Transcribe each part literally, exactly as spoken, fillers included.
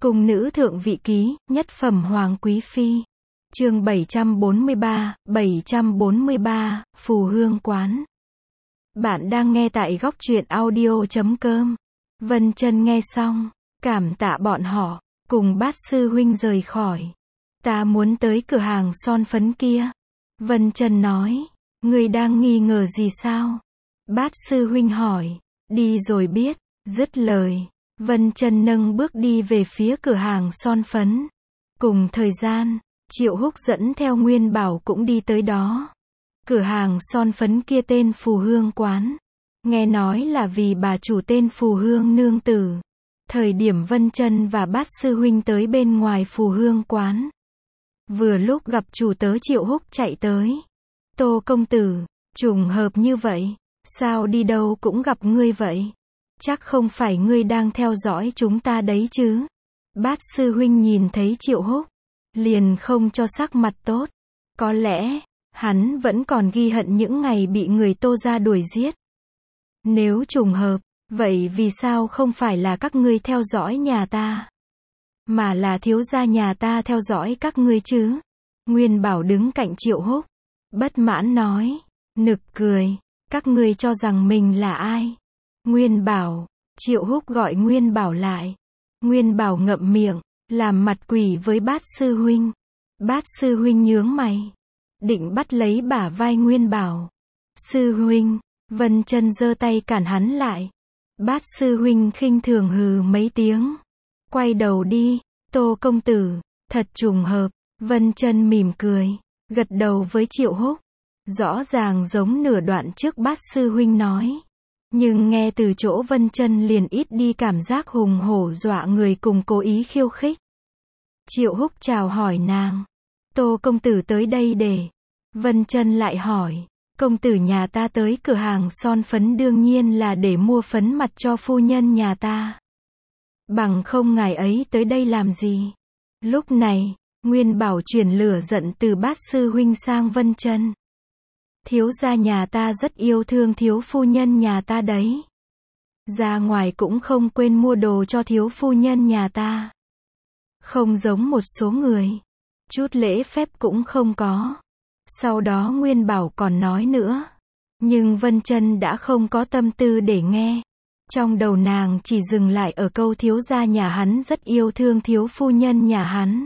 Cung nữ thượng vị ký, nhất phẩm hoàng quý phi. Chương bảy trăm bốn mươi ba, bảy trăm bốn mươi ba, Phù Hương Quán. Bạn đang nghe tại góc truyện audio chấm com. Vân Chân nghe xong, cảm tạ bọn họ, cùng Bát sư huynh rời khỏi. Ta muốn tới cửa hàng son phấn kia. Vân Chân nói, ngươi đang nghi ngờ gì sao? Bát sư huynh hỏi, đi rồi biết. Dứt lời, Vân Chân nâng bước đi về phía cửa hàng son phấn. Cùng thời gian, Triệu Húc dẫn theo Nguyên Bảo cũng đi tới đó. Cửa hàng son phấn kia tên Phù Hương Quán. Nghe nói là vì bà chủ tên Phù Hương nương tử. Thời điểm Vân Chân và Bát sư huynh tới bên ngoài Phù Hương Quán, vừa lúc gặp chủ tớ Triệu Húc chạy tới. Tô công tử, trùng hợp như vậy, sao đi đâu cũng gặp ngươi vậy? Chắc không phải ngươi đang theo dõi chúng ta đấy chứ? Bát sư huynh nhìn thấy Triệu Húc, liền không cho sắc mặt tốt. Có lẽ, hắn vẫn còn ghi hận những ngày bị người Tô gia đuổi giết. Nếu trùng hợp, vậy vì sao không phải là các ngươi theo dõi nhà ta, mà là thiếu gia nhà ta theo dõi các ngươi chứ? Nguyên Bảo đứng cạnh Triệu Húc, bất mãn nói, nực cười, các ngươi cho rằng mình là ai? Nguyên Bảo, Triệu Húc gọi Nguyên Bảo lại. Nguyên Bảo ngậm miệng, làm mặt quỷ với Bát sư huynh. Bát sư huynh nhướng mày, định bắt lấy bả vai Nguyên Bảo. Sư huynh, Vân Chân giơ tay cản hắn lại. Bát sư huynh khinh thường hừ mấy tiếng, quay đầu đi. Tô công tử, thật trùng hợp. Vân Chân mỉm cười, gật đầu với Triệu Húc. Rõ ràng giống nửa đoạn trước Bát sư huynh nói, nhưng nghe từ chỗ Vân Chân liền ít đi cảm giác hùng hổ dọa người cùng cố ý khiêu khích. Triệu Húc chào hỏi nàng, Tô công tử tới đây để. Vân Chân lại hỏi, công tử nhà ta tới cửa hàng son phấn đương nhiên là để mua phấn mặt cho phu nhân nhà ta. Bằng không ngài ấy tới đây làm gì? Lúc này, Nguyên Bảo chuyển lửa giận từ Bát sư huynh sang Vân Chân. Thiếu gia nhà ta rất yêu thương thiếu phu nhân nhà ta đấy. Ra ngoài cũng không quên mua đồ cho thiếu phu nhân nhà ta. Không giống một số người, chút lễ phép cũng không có. Sau đó Nguyên Bảo còn nói nữa, nhưng Vân Chân đã không có tâm tư để nghe. Trong đầu nàng chỉ dừng lại ở câu thiếu gia nhà hắn rất yêu thương thiếu phu nhân nhà hắn.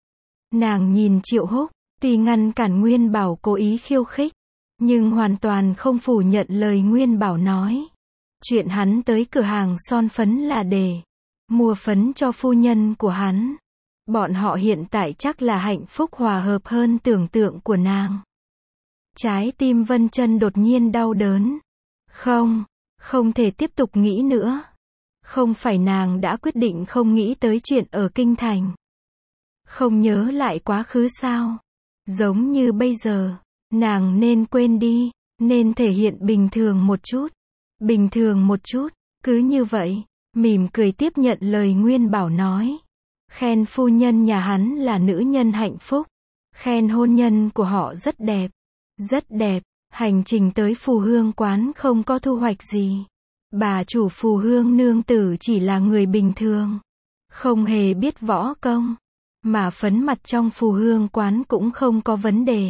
Nàng nhìn Triệu Húc, tuy ngăn cản Nguyên Bảo cố ý khiêu khích, nhưng hoàn toàn không phủ nhận lời Nguyên Bảo nói. Chuyện hắn tới cửa hàng son phấn là để mua phấn cho phu nhân của hắn. Bọn họ hiện tại chắc là hạnh phúc hòa hợp hơn tưởng tượng của nàng. Trái tim Vân Chân đột nhiên đau đớn. Không, không thể tiếp tục nghĩ nữa. Không phải nàng đã quyết định không nghĩ tới chuyện ở Kinh Thành, không nhớ lại quá khứ sao? Giống như bây giờ, nàng nên quên đi, nên thể hiện bình thường một chút. Bình thường một chút, cứ như vậy, mỉm cười tiếp nhận lời Nguyên Bảo nói. Khen phu nhân nhà hắn là nữ nhân hạnh phúc. Khen hôn nhân của họ rất đẹp. Rất đẹp. Hành trình tới Phù Hương Quán không có thu hoạch gì. Bà chủ Phù Hương nương tử chỉ là người bình thường, không hề biết võ công. Mà phấn mặt trong Phù Hương Quán cũng không có vấn đề.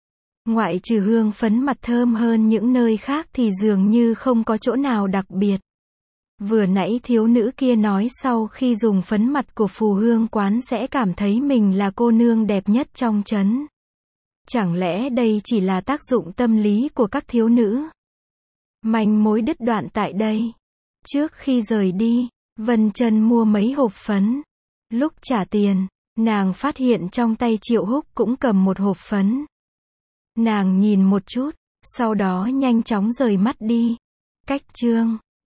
Ngoại trừ hương phấn mặt thơm hơn những nơi khác thì dường như không có chỗ nào đặc biệt. Vừa nãy thiếu nữ kia nói sau khi dùng phấn mặt của Phù Hương Quán sẽ cảm thấy mình là cô nương đẹp nhất trong trấn. Chẳng lẽ đây chỉ là tác dụng tâm lý của các thiếu nữ? Manh mối đứt đoạn tại đây. Trước khi rời đi, Vân Chân mua mấy hộp phấn. Lúc trả tiền, nàng phát hiện trong tay Triệu Húc cũng cầm một hộp phấn. Nàng nhìn một chút, sau đó nhanh chóng rời mắt đi. Cách chương